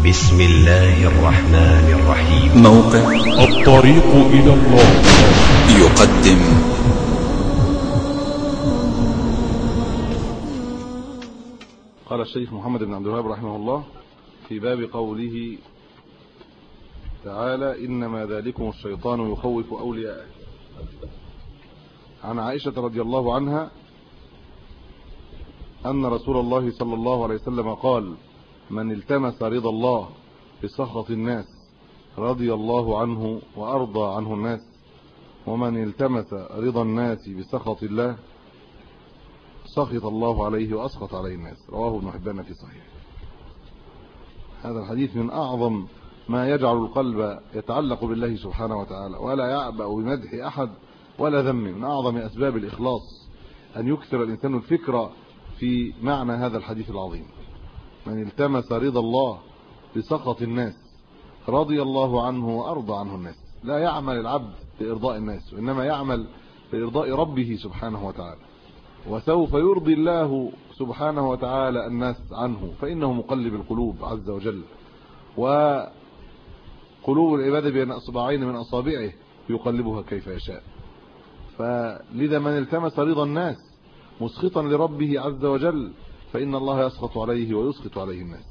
بسم الله الرحمن الرحيم. موقع الطريق إلى الله يقدم قال الشيخ محمد بن عبد الوهاب رحمه الله في باب قوله تعالى: إنما ذلكم الشيطان يخوف أولياءه. عن عائشة رضي الله عنها أن رسول الله صلى الله عليه وسلم قال: من التمس رضا الله بسخط الناس رضي الله عنه وأرضى عنه الناس، ومن التمس رضا الناس بسخط الله سخط الله عليه وأسخط عليه الناس. رواه ابن حبان في صحيح. هذا الحديث من أعظم ما يجعل القلب يتعلق بالله سبحانه وتعالى ولا يعبأ بمدح أحد ولا ذم. من أعظم أسباب الإخلاص أن يكثر الإنسان الفكرة في معنى هذا الحديث العظيم: من التمس رضا الله بسخط الناس رضي الله عنه وأرضى عنه الناس. لا يعمل العبد لإرضاء الناس، وإنما يعمل لإرضاء ربه سبحانه وتعالى، وسوف يرضي الله سبحانه وتعالى الناس عنه، فإنه مقلب القلوب عز وجل، وقلوب العباد بين أصبعين من أصابعه يقلبها كيف يشاء. فلذا من التمس رضا الناس مسخطا لربه عز وجل فإن الله يسخط عليه ويسخط عليه الناس.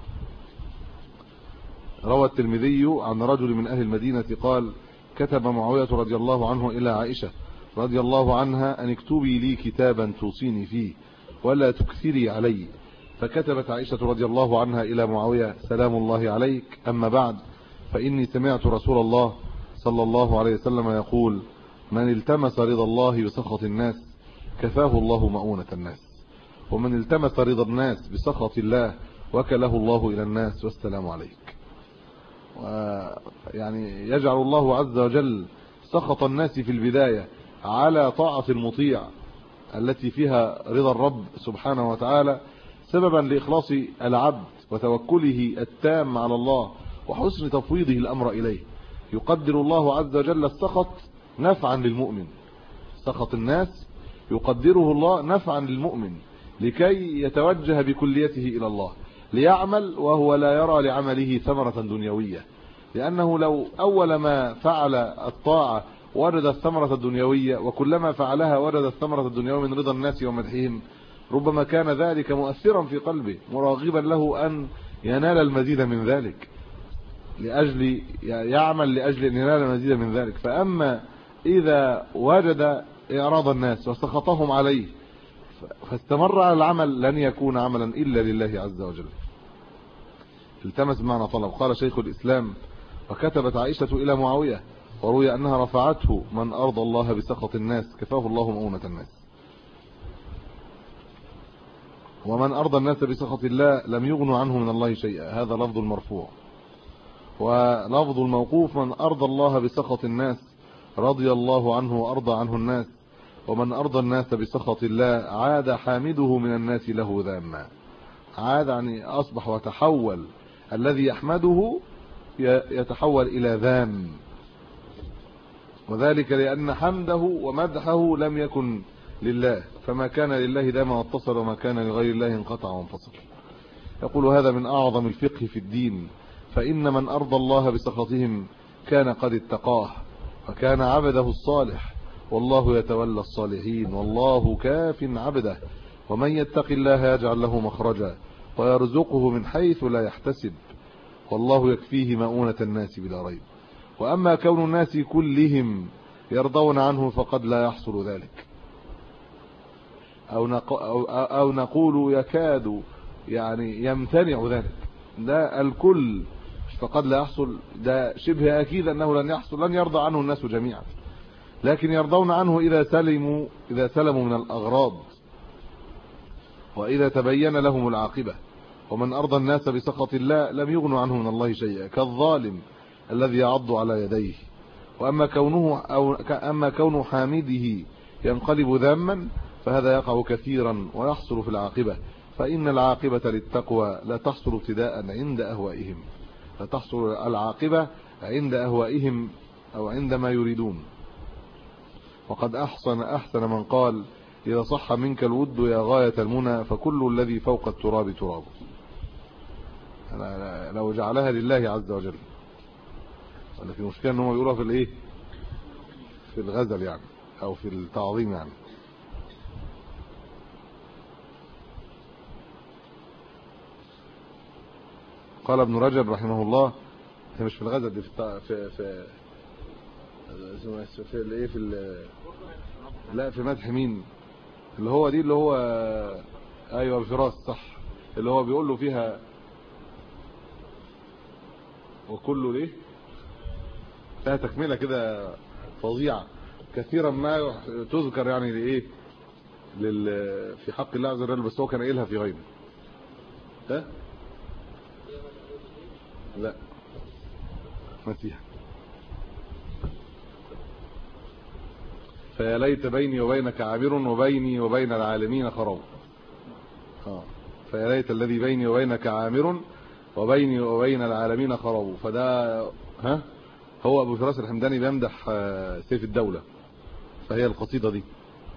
روى الترمذي عن رجل من أهل المدينة قال: كتب معاوية رضي الله عنه إلى عائشة رضي الله عنها أن اكتبي لي كتابا توصيني فيه ولا تكثري علي. فكتبت عائشة رضي الله عنها إلى معاوية: سلام الله عليك، أما بعد، فإني سمعت رسول الله صلى الله عليه وسلم يقول: من التمس رضا الله بسخط الناس كفاه الله مؤونة الناس، ومن التمس رضا الناس بسخط الله وكله الله إلى الناس والسلام عليك. يعني يجعل الله عز وجل سخط الناس في البداية على طاعة المطيع التي فيها رضا الرب سبحانه وتعالى سببا لإخلاص العبد وتوكله التام على الله وحسن تفويضه الأمر إليه. يقدر الله عز وجل السخط نفعا للمؤمن. سخط الناس يقدره الله نفعا للمؤمن لكي يتوجه بكليته إلى الله ليعمل وهو لا يرى لعمله ثمرة دنيوية، لأنه لو أول ما فعل الطاعة وجد الثمرة الدنيوية، وكلما فعلها وجد الثمرة الدنيوية من رضا الناس ومدحهم، ربما كان ذلك مؤثرا في قلبه مراغبا له أن ينال المزيد من ذلك، يعمل لأجل أن ينال المزيد من ذلك. فأما إذا وجد إعراض الناس وسخطهم عليه فاستمر على العمل لن يكون عملا إلا لله عز وجل. التمس معنى طلب. قال شيخ الإسلام: وكتبت عائشة إلى معاوية، وروي أنها رفعته: من أرضى الله بسخط الناس كفاه الله مؤونة الناس، ومن أرضى الناس بسخط الله لم يغنوا عنه من الله شيئا. هذا لفظ المرفوع. ولفظ الموقوف: من أرضى الله بسخط الناس رضي الله عنه وأرضى عنه الناس، ومن أرضى الناس بسخط الله عاد حامده من الناس له ذاما. عاد يعني أصبح وتحول، الذي يحمده يتحول إلى ذام، وذلك لأن حمده ومدحه لم يكن لله، فما كان لله دام واتصل، وما كان لغير الله انقطع وانفصل. يقول: هذا من أعظم الفقه في الدين، فإن من أرضى الله بسخطهم كان قد اتقاه وكان عبده الصالح، والله يتولى الصالحين، والله كاف عبده، ومن يتق الله يجعل له مخرجا ويرزقه من حيث لا يحتسب، والله يكفيه مؤونة الناس بلا ريب. وأما كون الناس كلهم يرضون عنه فقد لا يحصل ذلك، أو نقول يكاد يعني يمتنع ذلك. ده الكل فقد لا يحصل، ده شبه أكيد أنه لن يحصل، لن يرضى عنه الناس جميعا، لكن يرضون عنه إذا سلموا من الأغراض وإذا تبين لهم العاقبة. ومن أرضى الناس بسخط الله لم يغنوا عنه من الله شيئا، كالظالم الذي يعض على يديه. أما كونه حامده ينقلب ذاما فهذا يقع كثيرا ويحصل في العاقبة، فإن العاقبة للتقوى لا تحصل ابتداء عند أهوائهم، لا تحصل العاقبة عند أهوائهم أو عندما يريدون. وقد أحسن من قال: إذا صح منك الود يا غاية المنى فكل الذي فوق التراب تراب. لو جعلها لله عز وجل. ولكن المشكله ان هم بيقولوها في الايه، في الغزل يعني او في التعظيم يعني. قال ابن رجب رحمه الله، هي مش في الغزل دي، في الايه، لا في مدح مين اللي هو دي، اللي هو ايوه الفراس صح، اللي هو بيقول له فيها وكله ليه، فيها تكمله كده فظيعه كثيرا ما تذكر يعني لايه، في حق الله عز وجل، بس هو كان قايلها في غيره. ها لا نسيها. فيا ليت بيني وبينك عابر وبيني وبين العالمين خراب. فيا ليت الذي بيني وبينك عامر وبيني وبين العالمين خراب. فده هو ابو فراس الحمداني بيمدح سيف الدولة، فهي القصيدة دي.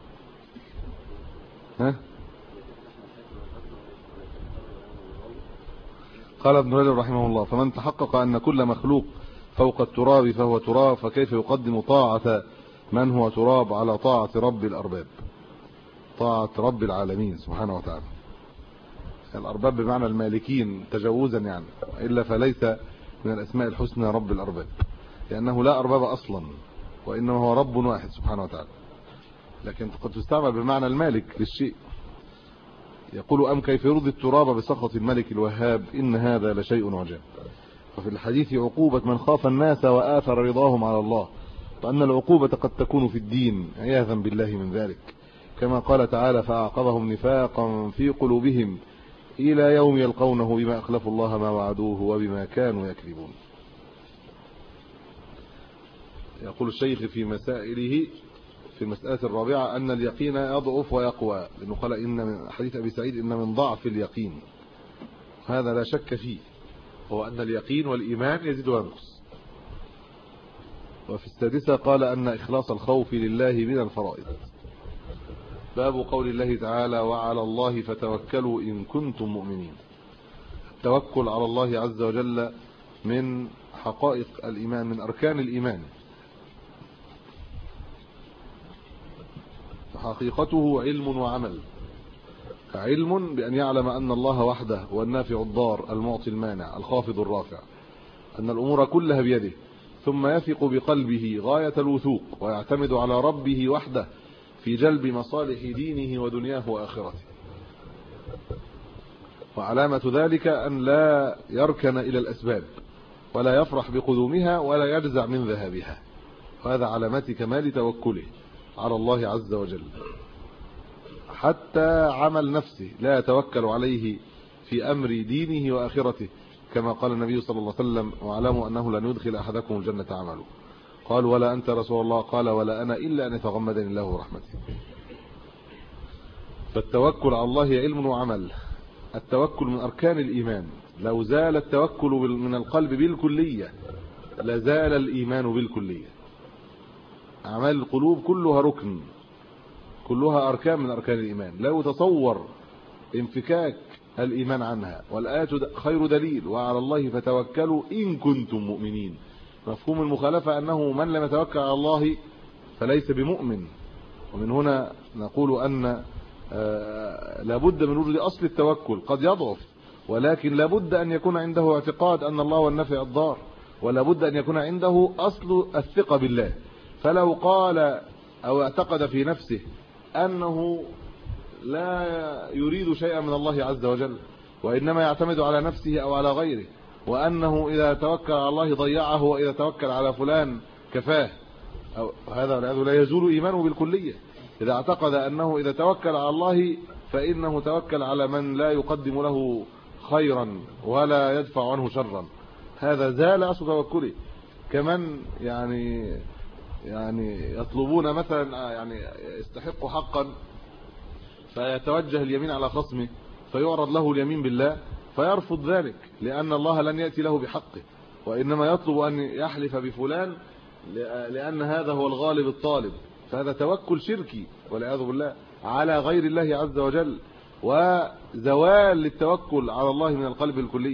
قال ابن رجب رحمه الله: فمن تحقق أن كل مخلوق فوق التراب فهو تراب، فكيف يقدم طاعة من هو تراب على طاعة رب الأرباب، طاعة رب العالمين سبحانه وتعالى. الأرباب بمعنى المالكين تجوزا يعني، إلا فليس من الأسماء الحسنى رب الأرباب، لأنه لا أرباب أصلا، وإنما هو رب واحد سبحانه وتعالى، لكن قد تستعمل بمعنى المالك للشيء. يقول: أم كيف يرضي التراب بسخط الملك الوهاب، إن هذا لشيء عجاب. وفي الحديث عقوبة من خاف الناس وآثر رضاهم على الله، وأن العقوبة قد تكون في الدين، عياذا بالله من ذلك، كما قال تعالى: فأعقبهم نفاقا في قلوبهم إلى يوم يلقونه بما أخلفوا الله ما وعدوه وبما كانوا يكذبون. يقول الشيخ في مسائله في المسألة الرابعة أن اليقين يضعف ويقوى، لأنه قال إن من حديث أبي سعيد إن من ضعف اليقين، هذا لا شك فيه، هو أن اليقين والإيمان يزيد وينقص. وفي السادسة قال أن إخلاص الخوف لله من الفرائض. باب قول الله تعالى: وعلى الله فتوكلوا إن كنتم مؤمنين. التوكل على الله عز وجل من حقائق الإيمان، من أركان الإيمان، حقيقته علم وعمل. علم بأن يعلم أن الله وحده هو النافع الضار المعطي المانع الخافض الرافع، أن الأمور كلها بيده، ثم يثق بقلبه غاية الوثوق ويعتمد على ربه وحده في جلب مصالح دينه ودنياه وآخرته. وعلامة ذلك أن لا يركن إلى الأسباب ولا يفرح بقدومها ولا يجزع من ذهابها، وهذا علامات كمال توكله على الله عز وجل. حتى عمل نفسه لا يتوكل عليه في أمر دينه وآخرته، كما قال النبي صلى الله عليه وسلم: واعلموا أنه لن يدخل أحدكم الجنة عمله. قال: ولا أنت رسول الله؟ قال: ولا أنا إلا أن يتغمدني الله رحمته. فالتوكل على الله علم وعمل. التوكل من أركان الإيمان. لو زال التوكل من القلب بالكلية لزال الإيمان بالكلية. أعمال القلوب كلها ركن، كلها أركان من أركان الإيمان، لا يتصور انفكاك الإيمان عنها. والآية خير دليل: وعلى الله فتوكلوا إن كنتم مؤمنين. مفهوم المخالفة أنه من لم يتوكل على الله فليس بمؤمن. ومن هنا نقول أن لابد من وجود أصل التوكل، قد يضعف، ولكن لابد أن يكون عنده اعتقاد أن الله هو النافع الضار، ولابد أن يكون عنده أصل الثقة بالله. فلو قال أو اعتقد في نفسه أنه لا يريد شيئا من الله عز وجل، وإنما يعتمد على نفسه أو على غيره، وأنه إذا توكل على الله ضيعه وإذا توكل على فلان كفاه، هذا لا يزول إيمانه بالكلية. إذا اعتقد أنه إذا توكل على الله فإنه توكل على من لا يقدم له خيرا ولا يدفع عنه شرا، هذا زال أصل توكله. كمن يعني يطلبون مثلا يعني يستحق حقا فيتوجه اليمين على خصمه فيعرض له اليمين بالله فيرفض ذلك، لأن الله لن يأتي له بحقه، وإنما يطلب أن يحلف بفلان لأن هذا هو الغالب الطالب. فهذا توكل شركي والعياذ بالله على غير الله عز وجل، وزوال للتوكل على الله من القلب الكلية.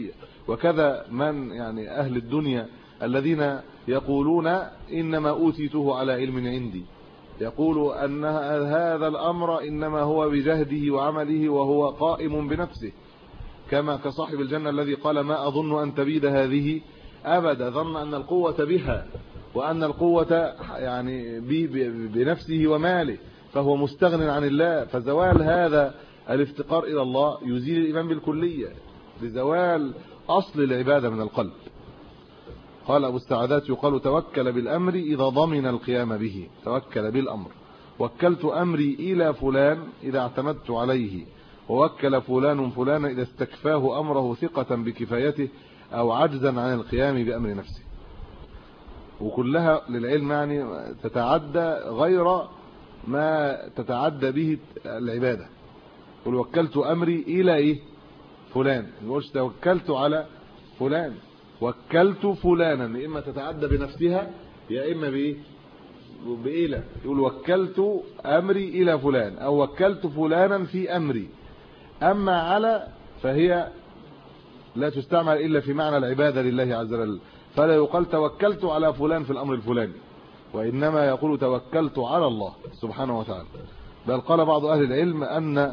وكذا من يعني أهل الدنيا الذين يقولون إنما أوتيته على علم عندي، يقول أن هذا الأمر إنما هو بجهده وعمله وهو قائم بنفسه، كما كصاحب الجنة الذي قال ما أظن أن تبيد هذه أبدا، ظن أن القوة بها وأن القوة يعني بنفسه وماله، فهو مستغن عن الله. فزوال هذا الافتقار إلى الله يزيل الإيمان بالكلية لزوال أصل العبادة من القلب. قال أبو السعدات يقال توكل بالأمر إذا ضمن القيام به، توكل بالأمر. وكلت أمري إلى فلان إذا اعتمدت عليه، ووكل فلان فلانا إذا استكفاه أمره ثقة بكفايته أو عجزا عن القيام بأمر نفسه. وكلها للعلم يعني تتعدى غير ما تتعدى به العبادة. قل وكلت أمري إلى إيه؟ فلان، مش توكلت على فلان، وكلت فلانا، يا إما تتعدى بنفسها يا إما بإيه؟ بإله. يقول وكلت أمري إلى فلان أو وكلت فلانا في أمري. أما على فهي لا تستعمل إلا في معنى العبادة لله عز وجل، فلا يقال توكلت على فلان في الأمر الفلاني، وإنما يقول توكلت على الله سبحانه وتعالى. بل قال بعض أهل العلم أن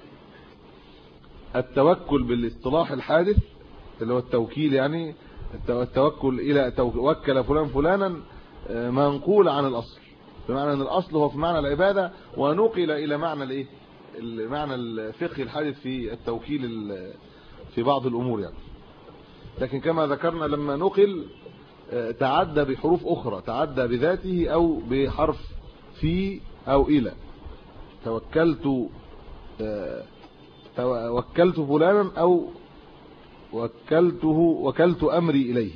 التوكل بالاصطلاح الحادث اللي هو التوكيل، يعني التوكل إلى وكل فلان فلانا منقول عن الأصل، بمعنى أن الأصل هو في معنى العبادة، ونقل إلى معنى الإيه؟ المعنى الفقهي الحادث في التوكيل في بعض الأمور يعني. لكن كما ذكرنا لما نقل تعدى بحروف أخرى، تعدى بذاته أو بحرف في أو إلى. وكلت فلانا أو وكلت أمري إليه.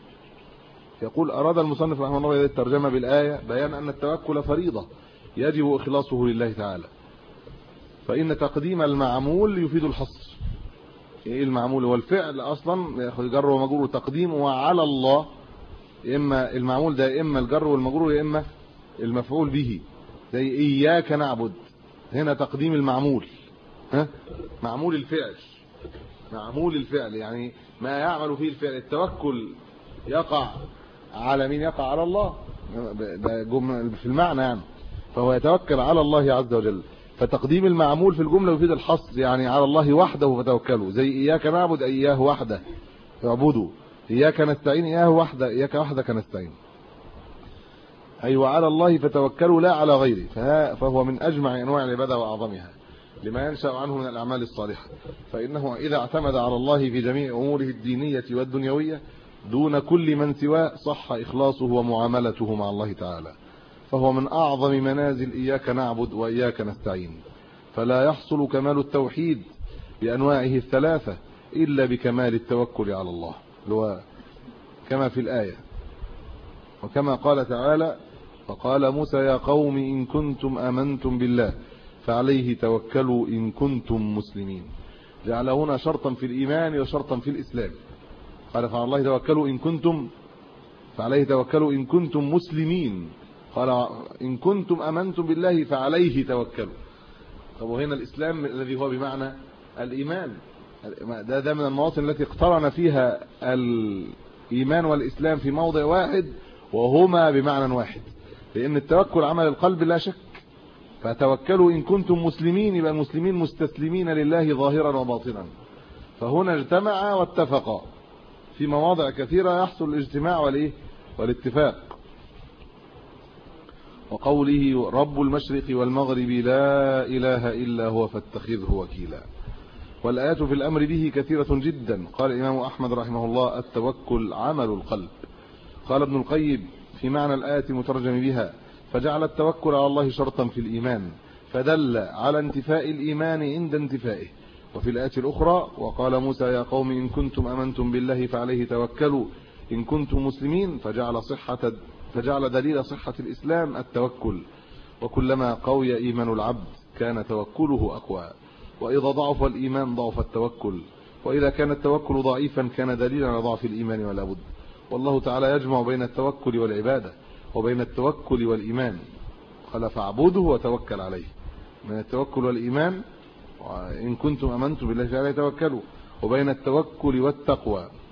يقول أراد المصنف رحمه الله الترجمة بالآية بيان أن التوكل فريضة يجب إخلاصه لله تعالى، فإن تقديم المعمول يفيد الحصر. إيه المعمول؟ هو الفعل أصلا ياخذ جر ومجرور، تقديمه على الله، إما المعمول ده إما الجر والمجرور يا إما المفعول به، زي إياك نعبد، هنا تقديم المعمول، معمول الفعل، معمول الفعل يعني ما يعمل فيه الفعل. التوكل يقع على مين؟ يقع على الله، ده جمله في المعنى يعني، فهو يتوكل على الله عز وجل. فتقديم المعمول في الجمله يفيد الحصر، يعني على الله وحده فتوكلوا، زي اياك نعبد اياه وحده اعبدوا، اياك نستعين اياه وحده، اياك وحدك نستعين، ايوه على الله فتوكلوا لا على غيره. فهو من اجمع انواع العباده واعظمها لما ينشأ عنه من الأعمال الصالحة، فإنه إذا اعتمد على الله في جميع أموره الدينية والدنيوية دون كل من سواه صح إخلاصه ومعاملته مع الله تعالى، فهو من أعظم منازل إياك نعبد وإياك نستعين. فلا يحصل كمال التوحيد بأنواعه الثلاثة إلا بكمال التوكل على الله، كما في الآية. وكما قال تعالى فقال موسى يا قوم إن كنتم آمنتم بالله فعليه توكلوا إن كنتم مسلمين. جعل هنا شرطا في الإيمان وشرطا في الإسلام. قال فعلى الله توكلوا إن كنتم، فعليه توكلوا إن كنتم مسلمين. قال إن كنتم أمنتم بالله فعليه توكلوا. طب وهنا الإسلام الذي هو بمعنى الإيمان، ده من المواطن التي اقترن فيها الإيمان والإسلام في موضع واحد وهما بمعنى واحد، لأن التوكل عمل القلب لا شك. فتوكلوا إن كنتم مسلمين، يبقى المسلمين مستسلمين لله ظاهرا وباطنا. فهنا اجتمعا واتفقا، في مواضع كثيرة يحصل الاجتماع والاتفاق. وقوله رب المشرق والمغرب لا إله إلا هو فاتخذه وكيلا. والآيات في الأمر به كثيرة جدا. قال الإمام أحمد رحمه الله التوكل عمل القلب. قال ابن القيم في معنى الآية مترجم بها فجعل التوكل على الله شرطا في الإيمان، فدل على انتفاء الإيمان عند انتفائه. وفي الآية الأخرى وقال موسى يا قوم إن كنتم أمنتم بالله فعليه توكلوا إن كنتم مسلمين، فجعل دليل صحة الإسلام التوكل. وكلما قوي إيمان العبد كان توكله أقوى، وإذا ضعف الإيمان ضعف التوكل، وإذا كان التوكل ضعيفا كان دليلا على ضعف الإيمان ولا بد. والله تعالى يجمع بين التوكل والعبادة وبين التوكل والإيمان. قال فاعبده وتوكل عليه، من التوكل والإيمان إن كنتم أمنتم بالله فعليه توكلوا، وبين التوكل والتقوى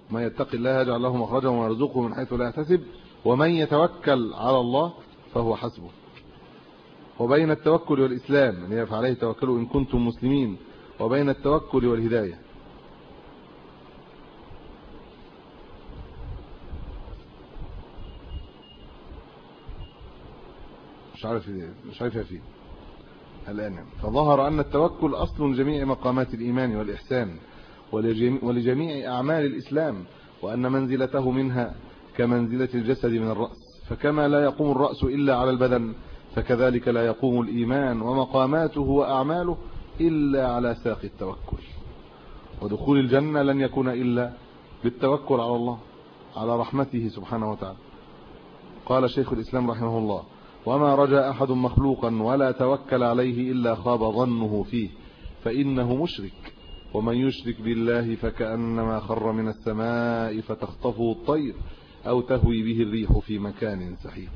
من يتق الله يجعل له مخرجا ويرزقه من حيث لا يحتسب ومن يتوكل على الله فهو حسبه. وبين التوكل والإسلام يعني فعليه توكلوا إن كنتم مسلمين، وبين التوكل والهداية. مش عارف فيه الآن. فظهر أن التوكل أصل جميع مقامات الإيمان والإحسان ولجميع أعمال الإسلام، وأن منزلته منها كمنزلة الجسد من الرأس، فكما لا يقوم الرأس إلا على البدن فكذلك لا يقوم الإيمان ومقاماته وأعماله إلا على ساق التوكل. ودخول الجنة لن يكون إلا بالتوكل على الله على رحمته سبحانه وتعالى. قال شيخ الإسلام رحمه الله: وما رجا أحد مخلوقا ولا توكل عليه إلا خاب ظنه فيه فإنه مشرك، ومن يشرك بالله فكأنما خر من السماء فتخطفه الطير أو تهوي به الريح في مكان سحيق.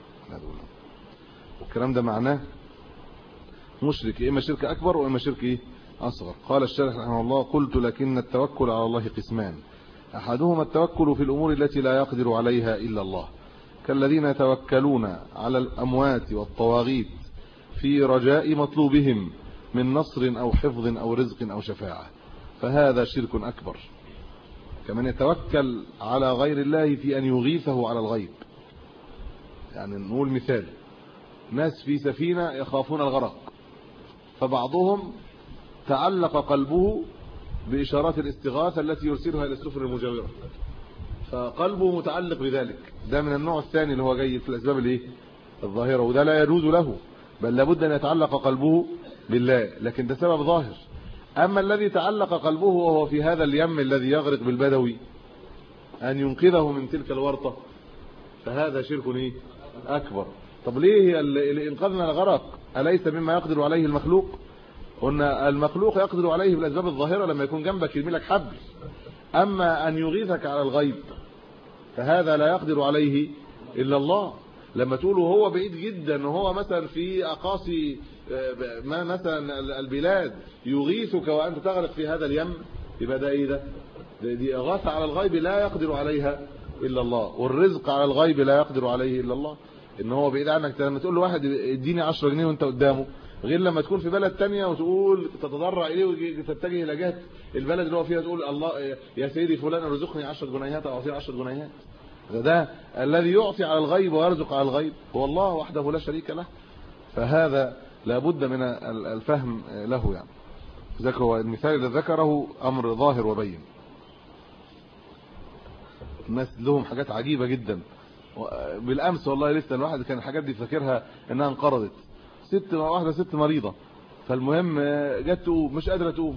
الكلام ده معناه مشرك، إما شرك أكبر وإما شرك أصغر. قال الشارح رحمه الله: قلت لكن التوكل على الله قسمان: أحدهما التوكل في الأمور التي لا يقدر عليها إلا الله، كالذين يتوكلون على الأموات والطواغيت في رجاء مطلوبهم من نصر أو حفظ أو رزق أو شفاعة، فهذا شرك أكبر. كمن يتوكل على غير الله في أن يغيثه على الغيب. يعني نقول مثال: ناس في سفينة يخافون الغرق، فبعضهم تعلق قلبه بإشارات الاستغاثة التي يرسلها إلى السفن المجاورة، فقلبه متعلق بذلك. ده من النوع الثاني اللي هو جاي في الأسباب الظاهرة، وده لا يجوز له، بل لابد أن يتعلق قلبه بالله، لكن ده سبب ظاهر. أما الذي تعلق قلبه وهو في هذا اليم الذي يغرق بالبدوي أن ينقذه من تلك الورطة، فهذا شرك أكبر. طب ليه الإنقاذ من الغرق أليس مما يقدر عليه المخلوق؟ قلنا المخلوق يقدر عليه بالأسباب الظاهرة لما يكون جنبك يرمي لك حبل، أما أن يغيثك على الغيب فهذا لا يقدر عليه إلا الله. لما تقولوا هو بعيد جدا وهو مثلا في أقاصي ما مثلا البلاد يغيثك وأنت تغرق في هذا اليم، يبقى ده دي إغاثة على الغيب لا يقدر عليها إلا الله، والرزق على الغيب لا يقدر عليه إلا الله. إن هو بعيد عنك. لما تقول له واحد اديني 10 جنيه وانت قدامه، غير لما تكون في بلد تانية وتقول تتضرع إليه وتتجه إلى جهة البلد اللي هو فيها، تقول الله يا سيدي فلان ارزقني 10 جنيهات أو أعطيني 10 جنيهات. ده الذي يعطي على الغيب ويرزق على الغيب هو الله وحده لا شريك له. فهذا لابد من الفهم له. يعني ذاك هو المثال اللي ذكره أمر ظاهر وبين. الناس لهم حاجات عجيبة جدا. بالأمس والله لسه الواحد كان الحاجات دي فاكرها إنها انقرضت. واحدة ست مريضة، فالمهم جت تقوم مش قادرة تقوم،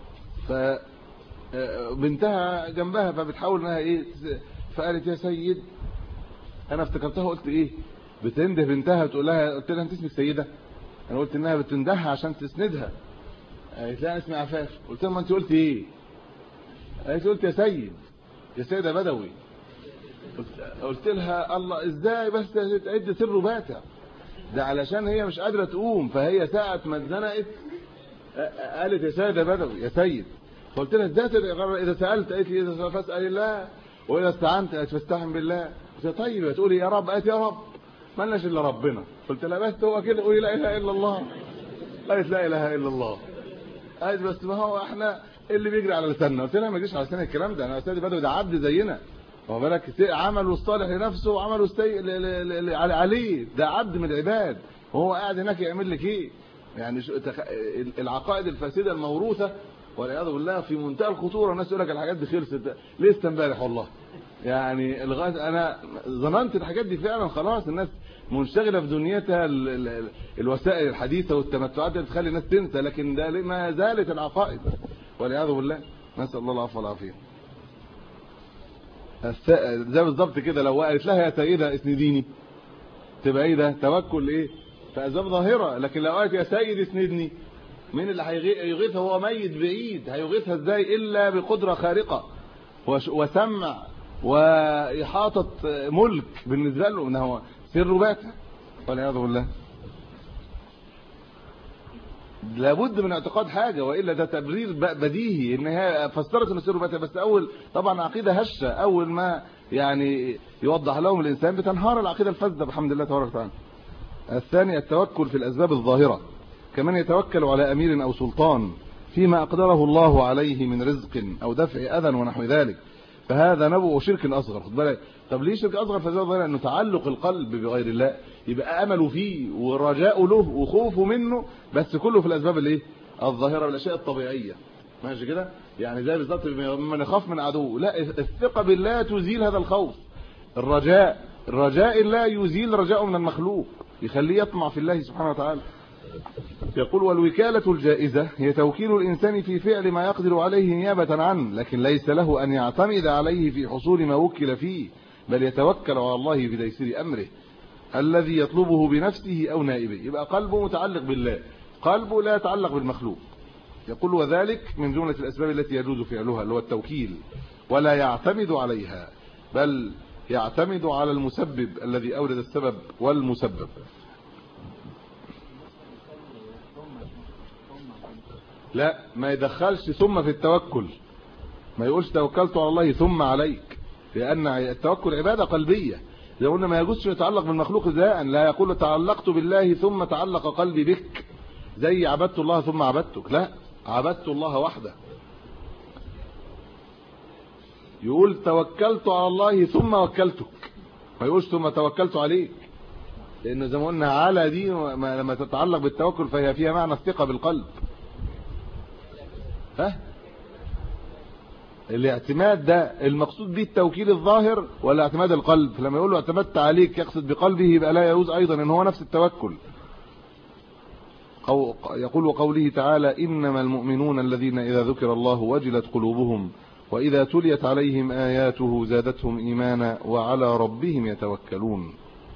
فبنتها جنبها فبتحاول انها فقالت يا سيد. انا افتكرتها قلت بتنده بنتها تقول لها، قلت لها انت اسمك سيدة؟ انا قلت انها بتندهها عشان تسندها. قالت لها اسمي عفاف. قلت لها ما انت قلت ايه؟ قالت قلت يا سيد، يا سيدة بدوي. قلت لها الله ازاي بس تعد سر باتع ده، علشان هي مش قادرة تقوم، فهي ساعة ما اتزنقت قالت يا سيدة بدوي يا سيد. قلت لها ازاي اذا سألت؟ قالت لي اذا فاسأل الله واذا استعنت قالت فاستعن بالله. قلت لها طيب تقولي يا رب؟ قالت يا رب مالناش الا ربنا. قلت لها بس هو كده، قولي لا اله الا الله. قالت لا اله الا الله. قالت بس ما هو احنا اللي بيجري على لساننا. قلت لها ما يجيش على لسانك الكلام ده، انا سيدة بدوي ده عبد زينا، هو بالك عمله الصالح لنفسه وعمله السيء عليه، ده عبد من العباد، وهو قاعد هناك يعمل لك ايه؟ يعني العقائد الفاسده الموروثه والعياذ بالله في منتهى الخطوره. الناس يقول لك الحاجات دي خلصت لسه امبارح والله. يعني لغايه انا ظننت الحاجات دي فعلا خلاص الناس منشغله في دنيتها، الوسائل الحديثه والتمتعات دي بتخلي الناس تنسى، لكن ده ما زالت العقائد والعياذ بالله. نسال الله العفو والعافيه. زي بالظبط كده لو قالت لها يا سيدة اسنديني، تبقى ده توكل في اسباب ظاهره. لكن لو قالت يا سيد اسندني، مين اللي هيغيثها؟ هو ميت بعيد، هيغيثها ازاي الا بقدره خارقه وسمع واحاطه ملك بالنسبه له، انه سر باتع والعياذ بالله. لابد من اعتقاد حاجه، والا ده تبرير بديهي ان هي فسرت ان السر بات. بس اول طبعا عقيده هشه، اول ما يعني يوضح لهم الانسان بتنهار العقيده الفاسده بحمد الله تبارك وتعالى. الثاني التوكل في الاسباب الظاهره، كمان يتوكل على امير او سلطان فيما اقدره الله عليه من رزق او دفع اذى ونحو ذلك، فهذا نبوء شرك اصغر. خد بالك، طب ليه شرك اصغر؟ فزي انه تعلق القلب بغير الله، يبقى امله فيه ورجاؤه له وخوفه منه، بس كله في الاسباب الايه الظاهره والاشياء الطبيعيه. ماشي كده؟ يعني زي بالظبط من يخاف من عدوه، لا، الثقه بالله تزيل هذا الخوف. الرجاء لا يزيل رجاءه من المخلوق، يخليه يطمع في الله سبحانه وتعالى. يقول والوكالة الجائزة هي توكيل الإنسان في فعل ما يقدر عليه نيابة عنه، لكن ليس له أن يعتمد عليه في حصول ما وكل فيه، بل يتوكل على الله في تيسير أمره الذي يطلبه بنفسه أو نائبه. يبقى قلبه متعلق بالله، قلبه لا يتعلق بالمخلوق. يقول وذلك من جملة الأسباب التي يجوز فعلها اللي هو التوكيل، ولا يعتمد عليها بل يعتمد على المسبب الذي أورد السبب والمسبب. لا، ما يدخلش ثم في التوكل، ما يقولش توكلت على الله ثم عليك، لأن التوكل عبادة قلبية. زي قلنا ما يجوزش يتعلق بالمخلوق ابتداء، لا يقول تعلقت بالله ثم تعلق قلبي بك، زي عبدت الله ثم عبدتك، لا، عبدت الله وحده. يقول توكلت على الله ثم وكلتك، ما يقولش ثم توكلت عليك، لأنه زي ما قلنا على دي لما تتعلق بالتوكل فهي فيها معنى الثقة بالقلب. الاعتماد ده المقصود به التوكيل الظاهر ولا اعتماد القلب؟ فلما يقول له اعتمدت عليك يقصد بقلبه، يبقى لا يجوز ايضا ان هو نفس التوكل. يقول وقوله تعالى انما المؤمنون الذين اذا ذكر الله وجلت قلوبهم واذا تليت عليهم اياته زادتهم ايمانا وعلى ربهم يتوكلون.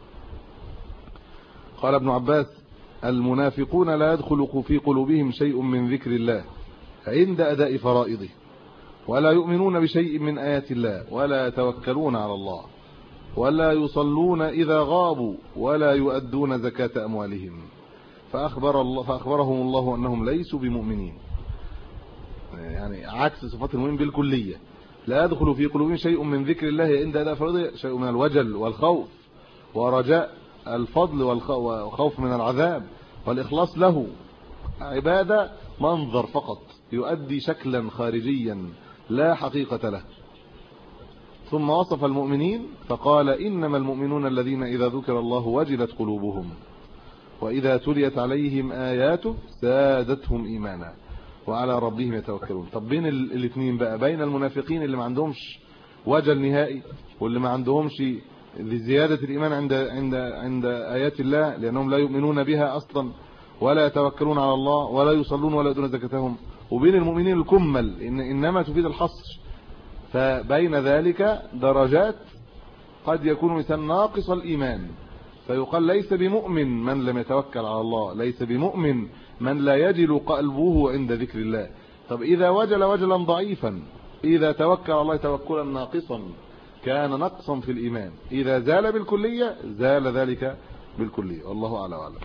قال ابن عباس المنافقون لا يدخل في قلوبهم شيء من ذكر الله عند اداء فرائضه، ولا يؤمنون بشيء من آيات الله، ولا يتوكلون على الله، ولا يصلون إذا غابوا، ولا يؤدون زكاة أموالهم، فأخبرهم الله أنهم ليسوا بمؤمنين. يعني عكس صفات المؤمن بالكلية. لا يدخل في قلوبهم شيء من ذكر الله عند أداء فرائضه، شيء من الوجل والخوف ورجاء الفضل والخوف من العذاب والإخلاص له. عبادة منظر فقط، يؤدي شكلا خارجيا لا حقيقة له. ثم وصف المؤمنين فقال إنما المؤمنون الذين إذا ذكر الله وجلت قلوبهم وإذا تليت عليهم آياته زادتهم إيمانا وعلى ربهم يتوكلون. طب بين الاثنين بقى، بين المنافقين اللي ما عندهمش وجل نهائي واللي ما عندهمش زيادة الإيمان عند آيات الله لأنهم لا يؤمنون بها أصلا ولا يتوكلون على الله ولا يصلون ولا يؤدون زكاتهم، وبين المؤمنين الكمل إنما تفيد الحصر. فبين ذلك درجات، قد يكون مثلا ناقص الإيمان فيقال ليس بمؤمن من لم يتوكل على الله، ليس بمؤمن من لا يجل قلبه عند ذكر الله. طب إذا وجل وجلا ضعيفا، إذا توكل على الله توكلا ناقصا كان نقصا في الإيمان، إذا زال بالكلية زال ذلك بالكلية. والله أعلى وأعلم.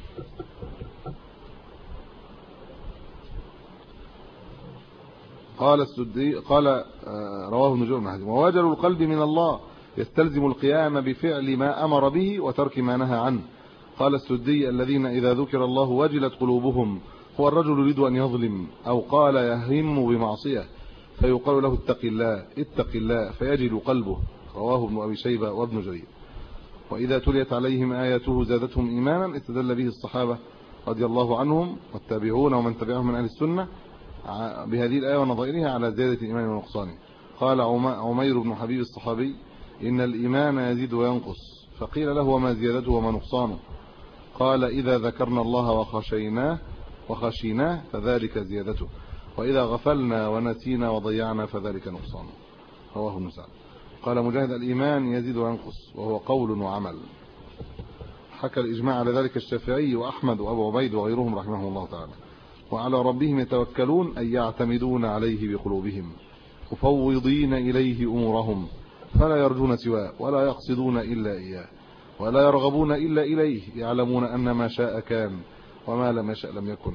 قال السدي قال رواه ابن جرير ووجل القلب من الله يستلزم القيام بفعل ما أمر به وترك ما نهى عنه. قال السدي الذين إذا ذكر الله وجلت قلوبهم هو الرجل يريد أن يظلم أو قال يهم بمعصية فيقال له اتق الله فيجل قلبه. رواه ابن أبي شيبة وابن جرير. وإذا تليت عليهم آياته زادتهم إيمانا استدل به الصحابة رضي الله عنهم والتابعون ومن تبعهم من أهل السنة بهذه الآية ونظائرها على زيادة الإيمان ونقصانه. قال عمير بن حبيب الصحابي إن الإيمان يزيد وينقص، فقيل له وما زيادته وما نقصانه؟ قال إذا ذكرنا الله وخشيناه فذلك زيادته، وإذا غفلنا ونسينا وضيعنا فذلك نقصانه. رواه ابن سعد. قال مجاهد الإيمان يزيد وينقص وهو قول وعمل. حكى الإجماع على ذلك الشافعي وأحمد وأبو عبيد وغيرهم رحمه الله تعالى. وعلى ربهم يتوكلون أي يعتمدون عليه بقلوبهم مفوضين إليه أمورهم فلا يرجون سواه ولا يقصدون إلا إياه ولا يرغبون إلا إليه، يعلمون أن ما شاء كان وما لم يشأ لم يكن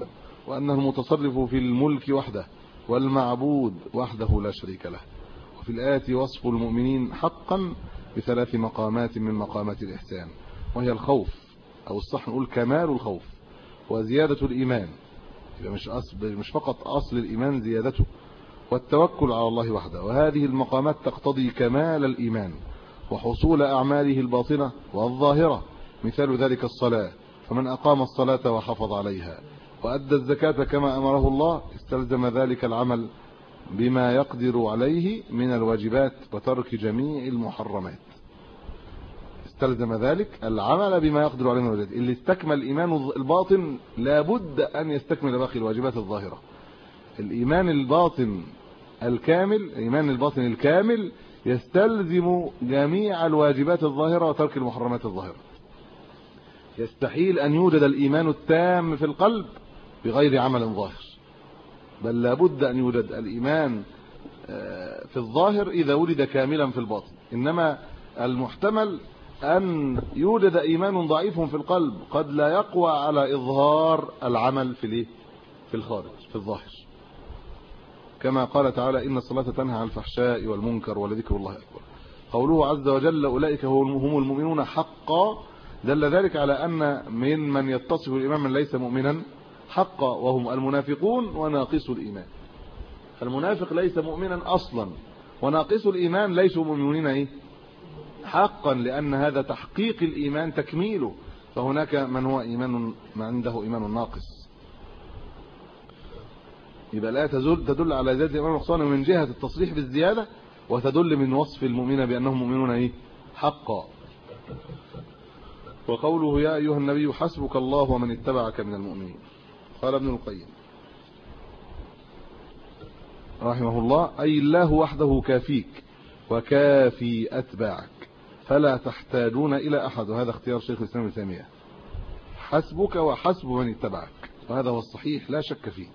وأنه المتصرف في الملك وحده والمعبود وحده لا شريك له. وفي الآية وصف المؤمنين حقا بثلاث مقامات من مقامات الإحسان، وهي الخوف، أو الصح نقول كمال الخوف، وزيادة الإيمان، مش فقط أصل الإيمان زيادته، والتوكل على الله وحده. وهذه المقامات تقتضي كمال الإيمان وحصول أعماله الباطنة والظاهرة. مثال ذلك الصلاة، فمن أقام الصلاة وحافظ عليها وأدى الزكاة كما أمره الله استلزم ذلك العمل بما يقدر عليه من الواجبات وترك جميع المحرمات. استلزم ذلك العمل بما يقدر عليه من الواجبات. اللي استكمل الإيمان الباطن لابد أن يستكمل باقي الواجبات الظاهرة. الإيمان الباطن الكامل يستلزم جميع الواجبات الظاهرة وترك المحرمات الظاهرة. يستحيل أن يوجد الإيمان التام في القلب بغير عمل ظاهر، بل لابد أن يوجد الإيمان في الظاهر إذا ولد كاملا في الباطن. إنما المحتمل أن يوجد إيمان ضعيف في القلب قد لا يقوى على إظهار العمل في الخارج في الظاهر، كما قال تعالى إن الصلاة تنهى عن الفحشاء والمنكر ولذكر الله أكبر. قوله عز وجل أولئك هم المؤمنون حقا دل ذلك على أن من يتصف الإيمان من ليس مؤمنا حقا، وهم المنافقون وناقص الإيمان. المنافق ليس مؤمنا أصلا، وناقص الإيمان ليسوا مؤمنين حقا، لأن هذا تحقيق الإيمان تكميله، فهناك من هو ما عنده إيمان ناقص. يبقى لا تدل على زيادة الإيمان نقصان من جهة التصريح بالزيادة، وتدل من وصف المؤمنين بأنهم مؤمنون حقا. وقوله يا أيها النبي حسبك الله ومن اتبعك من المؤمنين. قال ابن القيم رحمه الله أي الله وحده كافيك وكافي أتباعك فلا تحتاجون إلى أحد. وهذا اختيار شيخ الإسلام ابن تيمية، حسبك وحسب من اتبعك، وهذا هو الصحيح لا شك فيه.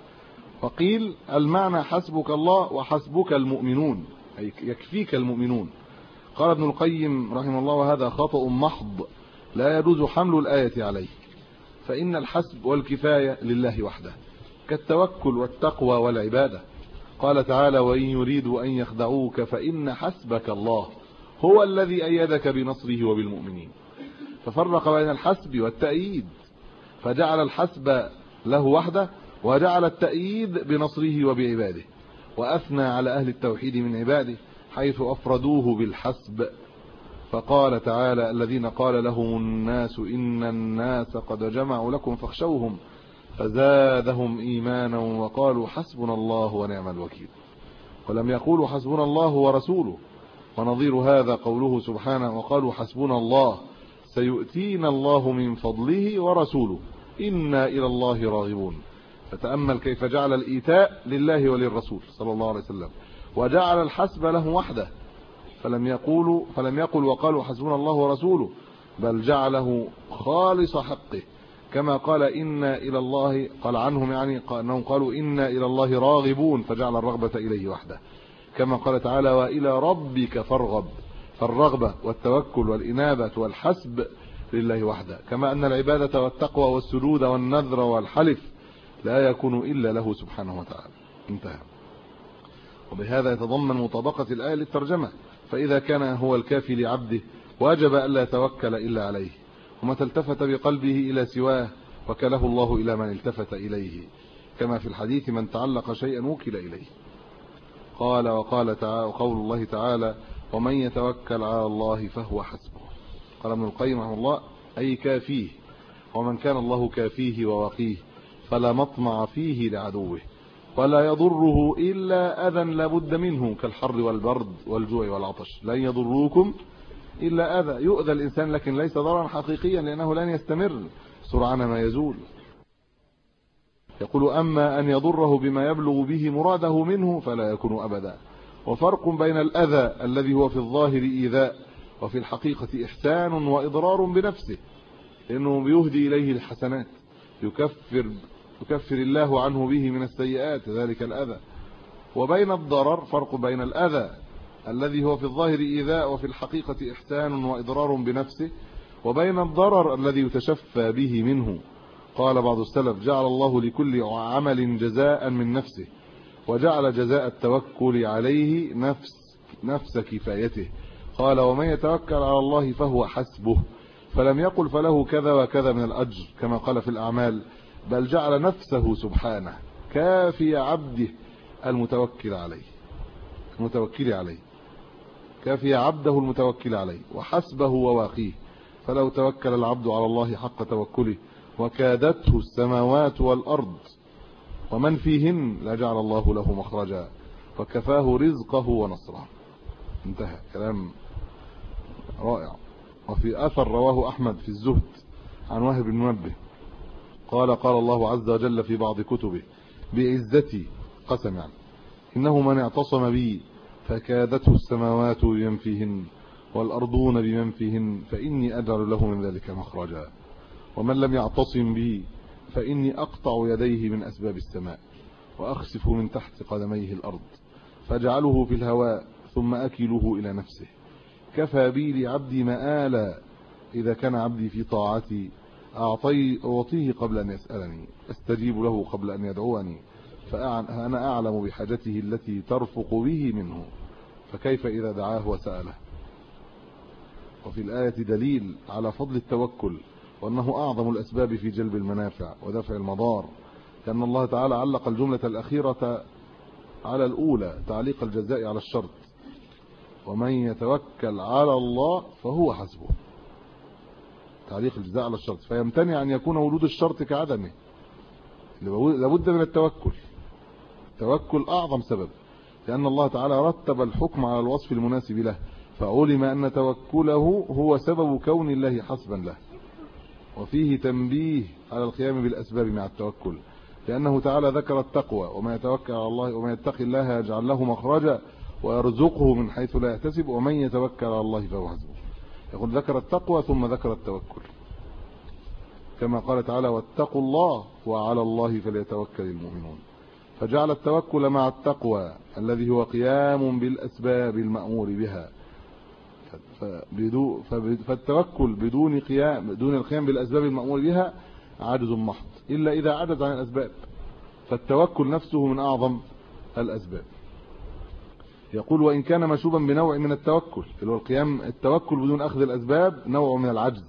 وقيل المعنى حسبك الله وحسبك المؤمنون، أي يكفيك المؤمنون. قال ابن القيم رحمه الله وهذا خطأ محض لا يجوز حمل الآية عليه، فإن الحسب والكفاية لله وحده كالتوكل والتقوى والعبادة. قال تعالى وإن يريدوا أن يخدعوك فإن حسبك الله هو الذي أيدك بنصره وبالمؤمنين. ففرق بين الحسب والتأييد، فجعل الحسب له وحده وجعل التأييد بنصره وبعباده، وأثنى على أهل التوحيد من عباده حيث أفردوه بالحسب. فقال تعالى الذين قال لهم الناس إن الناس قد جمعوا لكم فاخشوهم فزادهم إيمانا وقالوا حسبنا الله ونعم الوكيل. ولم يقولوا حسبنا الله ورسوله. ونظير هذا قوله سبحانه وقالوا حسبنا الله سيؤتينا الله من فضله ورسوله إنا إلى الله راغبون. فتأمل كيف جعل الإيتاء لله وللرسول صلى الله عليه وسلم، وجعل الحسب له وحده، فلم يقل وقالوا حسبنا الله ورسوله، بل جعله خالص حقه، كما قال إنا إلى الله، قال عنهم يعني أنهم قالوا إنا إلى الله راغبون، فجعل الرغبة إليه وحده، كما قال تعالى وإلى ربك فارغب، فالرغبة والتوكل والإنابة والحسب لله وحده، كما أن العبادة والتقوى والسجود والنذر والحلف لا يكون إلا له سبحانه وتعالى. انتهى. وبهذا يتضمن مطابقة الآية للترجمة، فإذا كان هو الكافي لعبده واجب ألا يتوكل إلا عليه، ومتى التفت بقلبه إلى سواه وكله الله إلى من التفت إليه، كما في الحديث من تعلق شيئا وكل إليه. وقال تعالى وقول الله تعالى ومن يتوكل على الله فهو حسبه. قال ابن القيم رحمه الله أي كافيه، ومن كان الله كافيه ووقيه فلا مطمع فيه لعدوه، ولا يضره إلا أذى لابد منه كالحر والبرد والجوع والعطش. لن يضروكم إلا أذى، يؤذى الإنسان لكن ليس ضررا حقيقيا لأنه لن يستمر سرعان ما يزول. يقول أما أن يضره بما يبلغ به مراده منه فلا يكون أبدا. وفرق بين الأذى الذي هو في الظاهر إيذاء وفي الحقيقة إحسان وإضرار بنفسه، لأنه بيهدي إليه الحسنات، يكفر الله عنه به من السيئات ذلك الأذى. وبين الضرر فرق بين الأذى الذي هو في الظاهر إيذاء وفي الحقيقة إحسان وإضرار بنفسه، وبين الضرر الذي يتشفى به منه قال بعض السلف: جعل الله لكل عمل جزاء من نفسه، وجعل جزاء التوكل عليه نفس كفايته. قال: ومن يتوكل على الله فهو حسبه. فلم يقل فله كذا وكذا من الأجر كما قال في الأعمال، بل جعل نفسه سبحانه كافي عبده المتوكل عليه كافي عبده المتوكل عليه وحسبه وواقيه. فلو توكل العبد على الله حق توكله وكادته السماوات والأرض ومن فيهن لجعل الله له مخرجا وكفاه رزقه ونصره. انتهى كلام رائع. وفي أثر رواه أحمد في الزهد عن وهب بن منبه قال: قال الله عز وجل في بعض كتبه: بعزتي، قسم يعني، إنه من اعتصم بي فكادته السماوات بمن فيهن والأرضون بمن فيهن فإني أجعل له من ذلك مخرجا، ومن لم يعتصم بي فإني أقطع يديه من أسباب السماء وأخسف من تحت قدميه الأرض فاجعله في الهواء ثم أكله إلى نفسه. كفى بي لعبدي مآلا إذا كان عبدي في طاعتي أعطيه قبل أن يسألني، أستجيب له قبل أن يدعوني، فأنا أعلم بحاجته التي ترفق به منه، فكيف إذا دعاه وسأله. وفي الآية دليل على فضل التوكل وأنه أعظم الأسباب في جلب المنافع ودفع المضار، لأن الله تعالى علق الجملة الأخيرة على الأولى تعليق الجزاء على الشرط: ومن يتوكل على الله فهو حسبه. تعليق الجزاء على الشرط، فيمتنع أن يكون وجود الشرط كعدمه، لابد من التوكل. التوكل أعظم سبب، لأن الله تعالى رتب الحكم على الوصف المناسب له، فعلم أن توكله هو سبب كون الله حسبا له. وفيه تنبيه على القيام بالأسباب مع التوكل، لأنه تعالى ذكر التقوى: وما يتوكل على الله وما يتقي الله يجعل له مخرجا ويرزقه من حيث لا يحتسب ومن يتوكل على الله فهو حسبه. يقول ذكر التقوى ثم ذكر التوكل، كما قال تعالى: واتقوا الله وعلى الله فليتوكل المؤمنون. فجعل التوكل مع التقوى الذي هو قيام بالأسباب المأمور بها، فالتوكل بدون القيام بالأسباب المأمور بها عجز محض، إلا إذا عجز عن الأسباب، فالتوكل نفسه من أعظم الأسباب. يقول: وإن كان مشوبا بنوع من التوكل، اللي هو التوكل بدون أخذ الأسباب نوع من العجز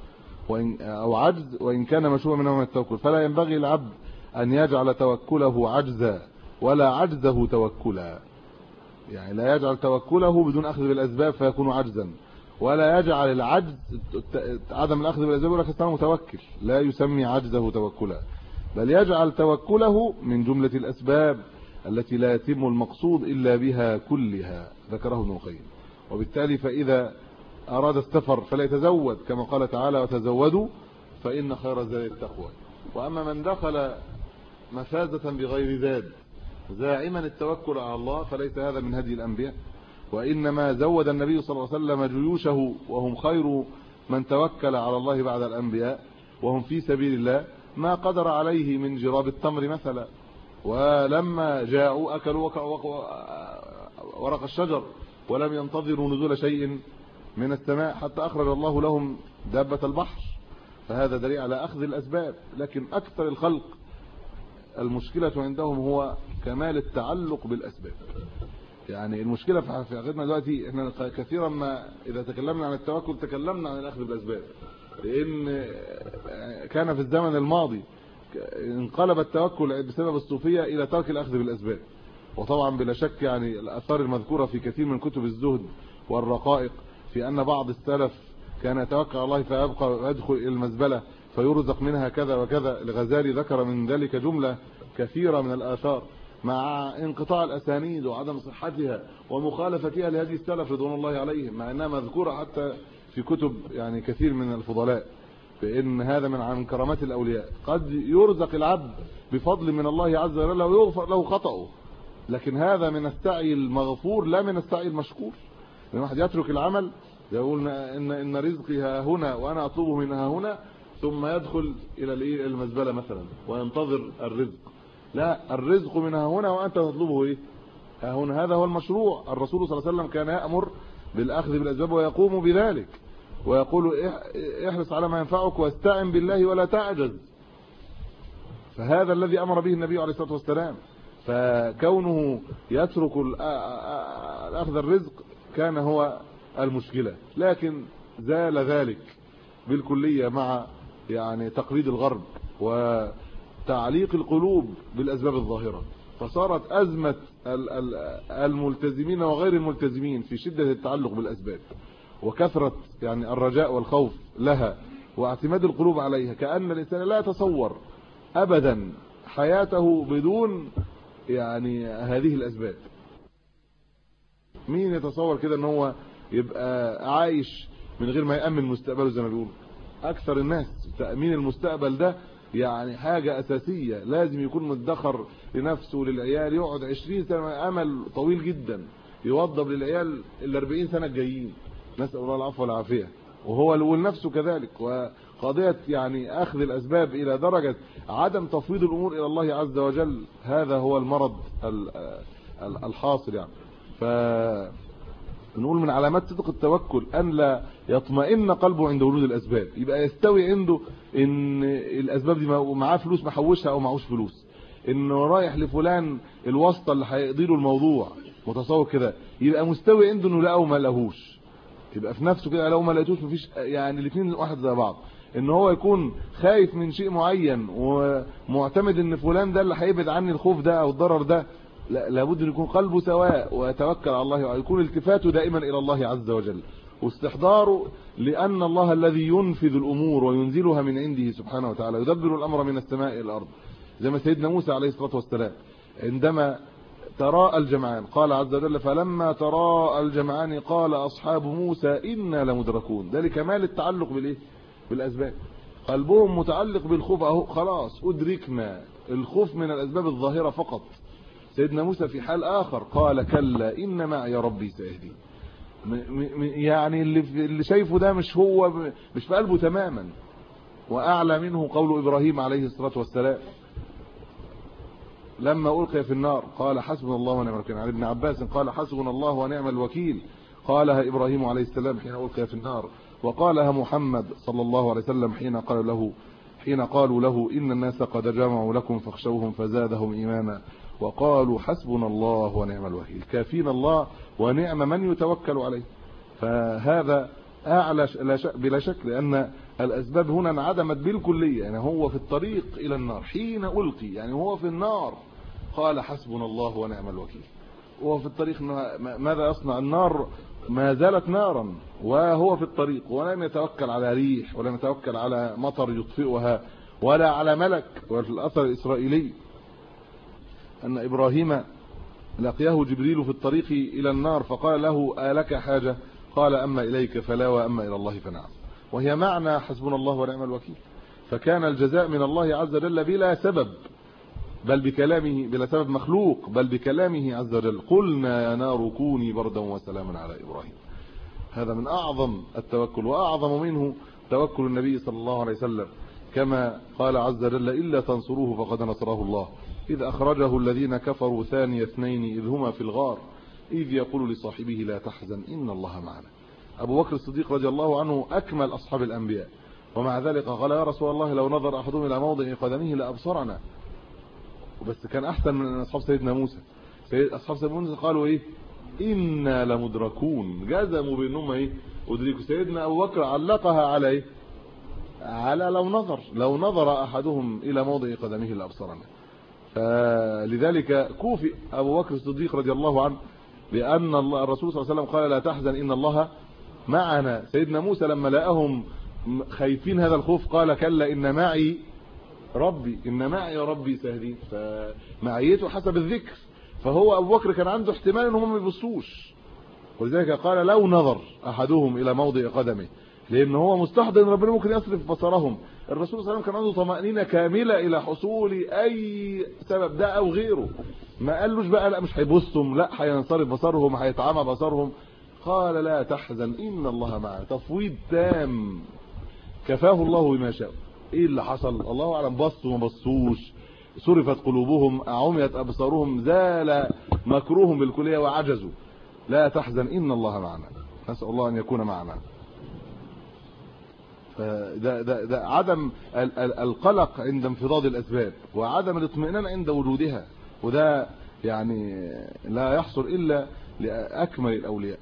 وإن كان مشوبا بنوع من التوكل، فلا ينبغي العبد أن يجعل توكله عجزا ولا عجزه توكلا. يعني لا يجعل توكله بدون أخذ بالأسباب فيكون عجزا، ولا يجعل العجز عدم الأخذ بالأسباب ولكن يكون متوكل، لا يسمي عجزه توكلا، بل يجعل توكله من جملة الأسباب التي لا يتم المقصود إلا بها كلها، ذكره ابن القيم. وبالتالي فإذا أراد السفر فلا يتزود، كما قال تعالى: وتزودوا فإن خير الزاد التقوى. وأما من دخل مفازة بغير زاد زاعما التوكل على الله فليس هذا من هدي الأنبياء، وإنما زود النبي صلى الله عليه وسلم جيوشه وهم خير من توكل على الله بعد الأنبياء، وهم في سبيل الله ما قدر عليه من جراب التمر مثلا، ولما جاءوا أكلوا ورق الشجر ولم ينتظروا نزول شيء من السماء حتى أخرج الله لهم دابة البحر، فهذا دليل على أخذ الأسباب. لكن أكثر الخلق المشكلة عندهم هو كمال التعلق بالأسباب. يعني المشكلة في عقيدتنا دلوقتي، احنا كثيرا ما إذا تكلمنا عن التوكل تكلمنا عن الأخذ بالأسباب، لأن كان في الزمن الماضي انقلب التوكل بسبب الصوفية إلى ترك الأخذ بالأسباب. وطبعا بلا شك يعني الآثار المذكورة في كثير من كتب الزهد والرقائق في أن بعض السلف كان يتوكل على الله فيبقى ويدخل إلى المزبلة فيرزق منها كذا وكذا. الغزالي ذكر من ذلك جملة كثيرة من الآثار مع انقطاع الأسانيد وعدم صحتها ومخالفتها لهذه السلف رضوان الله عليهم، مع أنها مذكورة حتى في كتب يعني كثير من الفضلاء، فإن هذا من كرامات الأولياء. قد يرزق العبد بفضل من الله عز وجل ويغفر له خطأه، لكن هذا من السعي المغفور لا من السعي المشكور. لأن واحد يترك العمل يقول إن رزقي ها هنا وأنا أطلبه من ها هنا، ثم يدخل إلى المزبلة مثلا وينتظر الرزق. لا، الرزق من ها هنا وأنت تطلبه إيه؟ ها هنا. هذا هو المشروع. الرسول صلى الله عليه وسلم كان يأمر بالأخذ بالأسباب ويقوم بذلك، ويقول: احرص على ما ينفعك واستعن بالله ولا تعجز. فهذا الذي أمر به النبي عليه الصلاة والسلام. فكونه يترك أخذ الرزق كان هو المشكلة، لكن زال ذلك بالكلية مع يعني تقليد الغرب وتعليق القلوب بالأسباب الظاهرة، فصارت أزمة الملتزمين وغير الملتزمين في شدة التعلق بالأسباب وكثرة يعني الرجاء والخوف لها واعتماد القلوب عليها، كأن الإنسان لا يتصور أبدا حياته بدون يعني هذه الأسباب. مين يتصور كده ان هو يبقى عايش من غير ما يأمن مستقبله زي ما بيقولوا؟ أكثر الناس. تأمين المستقبل ده يعني حاجة أساسية، لازم يكون مدخر لنفسه وللعيال، يقعد 20 سنة أمل طويل جدا يوضب للعيال 40 سنة الجايين، نسأل الله العفو والعافية. وهو لنفسه كذلك. وقضية يعني أخذ الأسباب إلى درجة عدم تفويض الأمور إلى الله عز وجل، هذا هو المرض الحاصل يعني. فنقول من علامات صدق التوكل أن لا يطمئن قلبه عند ورود الأسباب، يبقى يستوي عنده إن الأسباب دي معاه فلوس محوشها أو معهوش فلوس، إنه رايح لفلان الواسطة اللي هيقضي له الموضوع، متصور كده، يبقى مستوي عنده إنه لا أو ما لهوش، يبقى في نفسه كده لو ما لقيتوش مفيش، يعني الاثنين واحد زي بعض. ان هو يكون خايف من شيء معين ومعتمد ان فلان ده اللي هيبعد عني الخوف ده او الضرر ده، لا، لابد ان يكون قلبه سواء ويتوكل على الله، ويكون التفاته دائما الى الله عز وجل واستحضاره، لان الله الذي ينفذ الامور وينزلها من عنده سبحانه وتعالى، يدبر الامر من السماء الى الارض. زي ما سيدنا موسى عليه الصلاه والسلام عندما تراءى الجمعان قال عز وجل: فلما تراءى الجمعان قال أصحاب موسى إنا لمدركون. ده لكمال التعلق بالايه؟ بالاسباب. قلبهم متعلق بالخوف، اهو خلاص ادركنا الخوف من الاسباب الظاهرة فقط. سيدنا موسى في حال اخر قال: كلا ان معي ربي سيهدين. يعني اللي شايفه ده مش هو، مش في قلبه تماما. واعلى منه قول ابراهيم عليه الصلاة والسلام لما ألقي في النار قال: حسبنا الله ونعم الوكيل. عن ابن عباس قال: حسبنا الله ونعم الوكيل. قالها إبراهيم عليه السلام حين ألقي في النار، وقالها محمد صلى الله عليه وسلم حين قالوا له إن الناس قد جمعوا لكم فاخشوهم فزادهم إيمانا وقالوا حسبنا الله ونعم الوكيل. كافين الله ونعم من يتوكل عليه. فهذا أعلى بلا شك، لأن الأسباب هنا انعدمت بالكلية. يعني هو في الطريق إلى النار حين ألقي، يعني هو في النار قال حسبنا الله ونعم الوكيل. وهو في الطريق ماذا يصنع؟ النار ما زالت نارا وهو في الطريق، ولم يتوكل على ريح، ولم يتوكل على مطر يطفئها، ولا على ملك. وفي الأثر الإسرائيلي أن إبراهيم لقيه جبريل في الطريق إلى النار فقال له: آلك حاجة؟ قال: أما إليك فلا وأما إلى الله فنعم. وهي معنى حسبنا الله ونعم الوكيل. فكان الجزاء من الله عز وجل بلا سبب، بل بكلامه، بلا سبب مخلوق، بل بكلامه عز وجل: قلنا يا نار كوني بردا وسلاما على إبراهيم. هذا من أعظم التوكل، وأعظم منه توكل النبي صلى الله عليه وسلم، كما قال عز وجل: إلا تنصروه فقد نصره الله إذ أخرجه الذين كفروا ثاني اثنين إذ هما في الغار إذ يقول لصاحبه لا تحزن إن الله معنا. أبو بكر الصديق رضي الله عنه أكمل أصحاب الأنبياء، ومع ذلك قال: يا رسول الله لو نظر أحدهم إلى موضع قدمه لأبصرنا. وبس كان أحسن من أصحاب سيدنا موسى. أصحاب سيدنا موسى قالوا إيه؟ إنا لمدركون، جزموا بأنهم إيه؟ أدركوا. سيدنا أبو بكر علقها على إيه؟ على لو نظر أحدهم إلى موضع قدمه لأبصرنا. فلذلك كوفي أبو بكر الصديق رضي الله عنه، لأن الرسول صلى الله عليه وسلم قال: لا تحزن إن الله معنا. سيدنا موسى لما لقاهم خايفين هذا الخوف قال: كلا إن معي ربي، إن معي ربي سيهدين. فمعيته حسب الذكر. فهو أبو بكر كان عنده احتمال إن هم ما يبصوش، ولذلك قال: لو نظر أحدهم إلى موضع قدمه، لأن هو مستحضر إن ربنا ممكن يصرف بصرهم. الرسول صلى الله عليه وسلم كان عنده طمأنينة كاملة إلى حصول أي سبب ده أو غيره. ما قالوش بقى لا مش هيبصهم، لا هينصرف بصرهم، هيتعمى بصرهم. قال: لا تحزن إن الله معنا. تفويض تام كفاه الله بما شاء. ايه اللي حصل؟ الله اعلم. بصوا ما بصوش، صرفت قلوبهم، عميت ابصارهم، زال مكروهم بالكليه وعجزوا. لا تحزن ان الله معنا. نسال الله ان يكون معنا. ده عدم القلق عند انفضاض الأسباب وعدم الاطمئنان عند وجودها، وده يعني لا يحصل إلا لأكمل الأولياء.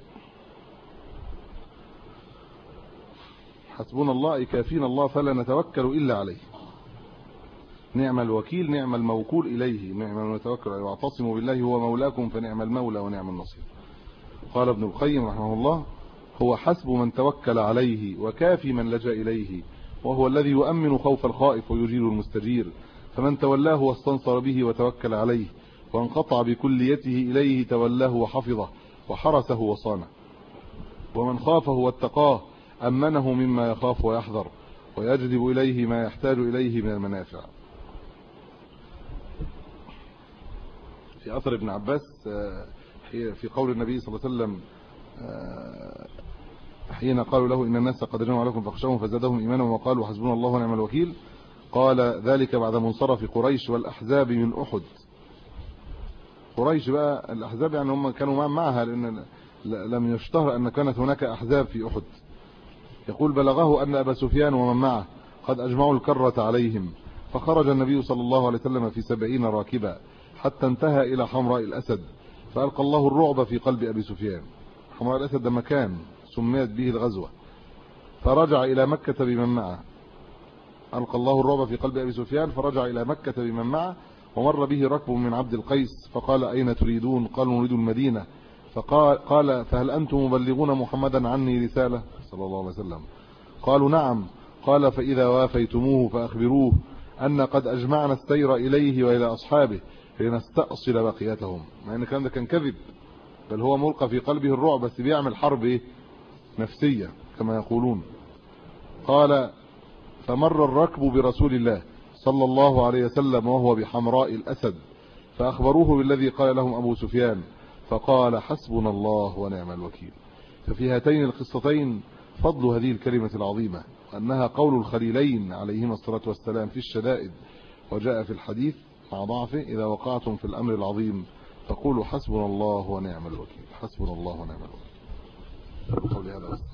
حسبنا الله كافينا الله فلا نتوكل إلا عليه، نعم الوكيل نعم الموكول إليه، نعم المتوكل عليه، واعتصموا بالله هو مولاكم فنعم المولى ونعم النصير. قال ابن القيم رحمه الله: هو حسب من توكل عليه وكافي من لجأ إليه، وهو الذي يؤمن خوف الخائف ويجير المستجير، فمن تولاه واستنصر به وتوكل عليه وانقطع بكليته إليه تولاه وحفظه وحرسه وصانه، ومن خافه واتقاه أمنه مما يخاف ويحذر ويجلب إليه ما يحتاج إليه من المنافع. في أثر ابن عباس في قول النبي صلى الله عليه وسلم حين قالوا له إن الناس قد جمعوا عليكم فاخشوهم فزادهم إيمانا وقالوا حسبنا الله ونعم الوكيل، قال ذلك بعد منصرف قريش والأحزاب من أحد. قريش بقى الأحزاب يعني هم كانوا معها، لأن لم يشتهر أن كانت هناك أحزاب في أحد. يقول: بلغه أن أبا سفيان ومن معه قد أجمعوا الكرة عليهم، فخرج النبي صلى الله عليه وسلم في 70 راكبا حتى انتهى إلى حمراء الأسد، فألقى الله الرعب في قلب أبي سفيان. حمراء الأسد ده مكان سميت به الغزوة. فرجع إلى مكة بمن معه، ألقى الله الرعب في قلب أبي سفيان فرجع إلى مكة بمن معه، ومر به ركب من عبد القيس فقال: أين تريدون؟ قالوا: نريد المدينة. فقال: فهل أنتم مبلغون محمدا عني رسالة صلى الله عليه وسلم؟ قالوا: نعم. قال: فإذا وافيتموه فأخبروه أن قد أجمعنا السير إليه وإلى أصحابه لنستأصل بقيتهم. مع أن الكلام ده كان كذب، بل هو ملقى في قلبه الرعب، بس بيعمل حرب نفسية كما يقولون. قال: فمر الركب برسول الله صلى الله عليه وسلم وهو بحمراء الأسد، فأخبروه بالذي قال لهم أبو سفيان، فقال: حسبنا الله ونعم الوكيل. ففي هاتين القصتين فضل هذه الكلمة العظيمة، وأنها قول الخليلين عليهما الصلاة والسلام في الشدائد، وجاء في الحديث مع ضعفه: إذا وقعتم في الأمر العظيم فقولوا حسبنا الله ونعم الوكيل. حسبنا الله ونعم الوكيل. قولي هذا